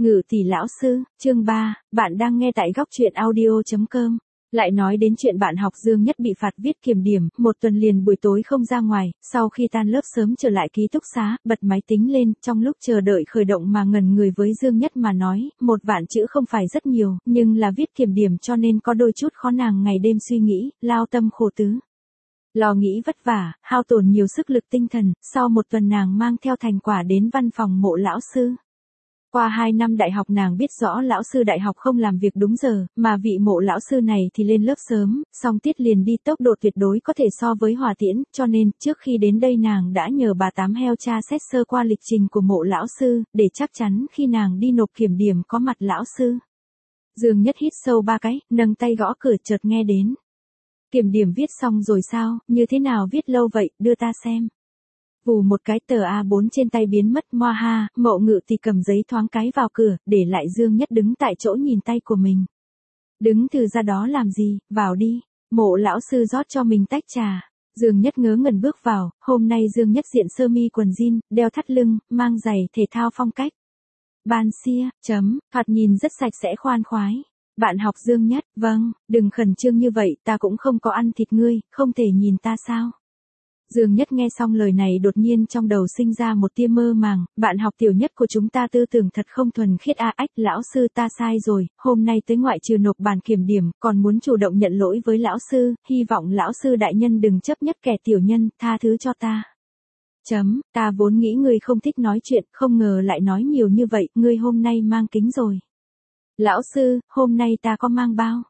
Ngự tỷ lão sư, chương 3, bạn đang nghe tại góc truyện audio.com. Lại nói đến chuyện bạn học Dương Nhất bị phạt viết kiểm điểm, một tuần liền buổi tối không ra ngoài, sau khi tan lớp sớm trở lại ký túc xá, bật máy tính lên, trong lúc chờ đợi khởi động mà ngẩn người với Dương Nhất mà nói, 1 vạn chữ không phải rất nhiều, nhưng là viết kiểm điểm cho nên có đôi chút khó nàng ngày đêm suy nghĩ, lao tâm khổ tứ. Lo nghĩ vất vả, hao tổn nhiều sức lực tinh thần, sau 1 tuần nàng mang theo thành quả đến văn phòng Mộ lão sư. Qua 2 năm đại học nàng biết rõ lão sư đại học không làm việc đúng giờ, mà vị Mộ lão sư này thì lên lớp sớm, xong tiết liền đi tốc độ tuyệt đối có thể so với Hòa Tiễn, cho nên trước khi đến đây nàng đã nhờ bà Tám Heo tra xét sơ qua lịch trình của Mộ lão sư, để chắc chắn khi nàng đi nộp kiểm điểm có mặt lão sư. Dương Nhất hít sâu 3 cái, nâng tay gõ cửa chợt nghe đến. Kiểm điểm viết xong rồi sao, như thế nào viết lâu vậy, đưa ta xem. Vù một cái tờ A4 trên tay biến mất moa ha, Mộ Ngự thì cầm giấy thoáng cái vào cửa, để lại Dương Nhất đứng tại chỗ nhìn tay của mình. Đứng từ ra đó làm gì, vào đi. Mộ lão sư rót cho mình tách trà. Dương Nhất ngớ ngẩn bước vào, hôm nay Dương Nhất diện sơ mi quần jean, đeo thắt lưng, mang giày thể thao phong cách. Ban xia, thoạt nhìn rất sạch sẽ khoan khoái. Bạn học Dương Nhất, vâng, đừng khẩn trương như vậy, ta cũng không có ăn thịt ngươi, không thể nhìn ta sao. Dương Nhất nghe xong lời này đột nhiên trong đầu sinh ra một tia mơ màng, bạn học tiểu nhất của chúng ta tư tưởng thật không thuần khiết ách, lão sư ta sai rồi, hôm nay tới ngoại trừ nộp bản kiểm điểm, còn muốn chủ động nhận lỗi với lão sư, hy vọng lão sư đại nhân đừng chấp nhất kẻ tiểu nhân, tha thứ cho ta. Ta vốn nghĩ ngươi không thích nói chuyện, không ngờ lại nói nhiều như vậy, ngươi hôm nay mang kính rồi. Lão sư, hôm nay ta có mang bao.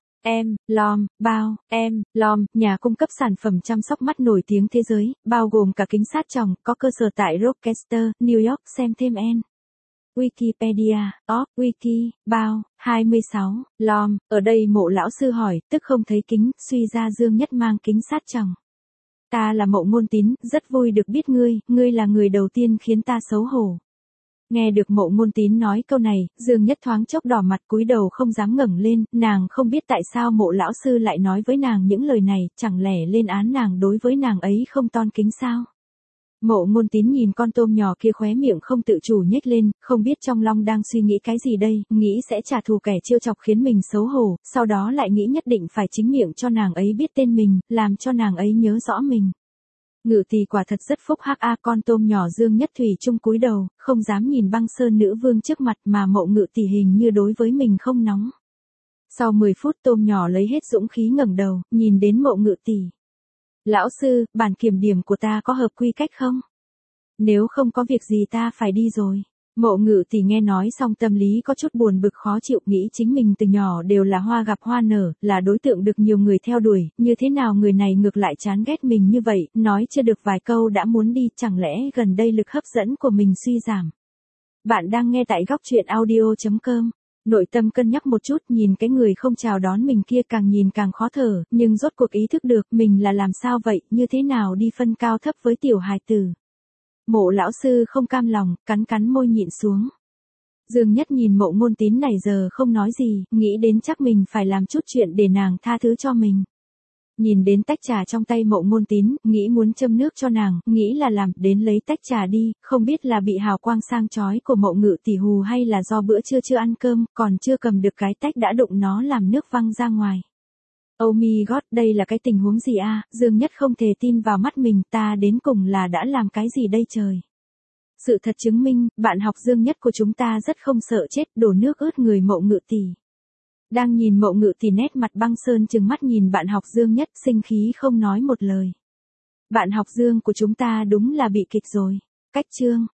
Bao, nhà cung cấp sản phẩm chăm sóc mắt nổi tiếng thế giới, bao gồm cả kính sát tròng, có cơ sở tại Rochester, New York, xem thêm Wikipedia, Wiki, bao, 26, ở đây Mộ lão sư hỏi, tức không thấy kính, suy ra Dương Nhất mang kính sát tròng. Ta là Mộ Ngôn Tín, rất vui được biết ngươi là người đầu tiên khiến ta xấu hổ. Nghe được Mộ Ngôn Tín nói câu này, Dương Nhất thoáng chốc đỏ mặt cúi đầu không dám ngẩng lên, nàng không biết tại sao Mộ lão sư lại nói với nàng những lời này, chẳng lẽ lên án nàng đối với nàng ấy không ton kính sao? Mộ Ngôn Tín nhìn con tôm nhỏ kia khóe miệng không tự chủ nhếch lên, không biết trong lòng đang suy nghĩ cái gì đây, nghĩ sẽ trả thù kẻ trêu chọc khiến mình xấu hổ, sau đó lại nghĩ nhất định phải chính miệng cho nàng ấy biết tên mình, làm cho nàng ấy nhớ rõ mình. Ngự tỷ quả thật rất phúc hắc con tôm nhỏ Dương Nhất thủy chung cúi đầu, không dám nhìn Băng Sơn nữ vương trước mặt mà Mộ Ngự tỷ hình như đối với mình không nóng. Sau 10 phút tôm nhỏ lấy hết dũng khí ngẩng đầu, nhìn đến Mộ Ngự tỷ. Lão sư, bản kiểm điểm của ta có hợp quy cách không? Nếu không có việc gì ta phải đi rồi. Mộ Ngự tỷ nghe nói xong tâm lý có chút buồn bực khó chịu, nghĩ chính mình từ nhỏ đều là hoa gặp hoa nở, là đối tượng được nhiều người theo đuổi, như thế nào người này ngược lại chán ghét mình như vậy, nói chưa được vài câu đã muốn đi, chẳng lẽ gần đây lực hấp dẫn của mình suy giảm. Bạn đang nghe tại góc truyện audio.com. Nội tâm cân nhắc một chút, nhìn cái người không chào đón mình kia càng nhìn càng khó thở, nhưng rốt cuộc ý thức được mình là làm sao vậy, như thế nào đi phân cao thấp với tiểu hài tử. Mộ lão sư không cam lòng, cắn môi nhịn xuống. Dương Nhất nhìn Mộ Ngôn Tín này giờ không nói gì, nghĩ đến chắc mình phải làm chút chuyện để nàng tha thứ cho mình. Nhìn đến tách trà trong tay Mộ Ngôn Tín, nghĩ muốn châm nước cho nàng, nghĩ là làm, đến lấy tách trà đi, không biết là bị hào quang sang chói của Mộ Ngự tỷ hù hay là do bữa trưa chưa ăn cơm, còn chưa cầm được cái tách đã đụng nó làm nước văng ra ngoài. Oh my god, đây là cái tình huống gì Dương Nhất không thể tin vào mắt mình, ta đến cùng là đã làm cái gì đây trời. Sự thật chứng minh, bạn học Dương Nhất của chúng ta rất không sợ chết, đổ nước ướt người Mộ Ngự tỷ. Đang nhìn Mộ Ngự tỷ nét mặt băng sơn trừng mắt nhìn bạn học Dương Nhất, sinh khí không nói một lời. Bạn học Dương của chúng ta đúng là bị kịch rồi. Cách chương,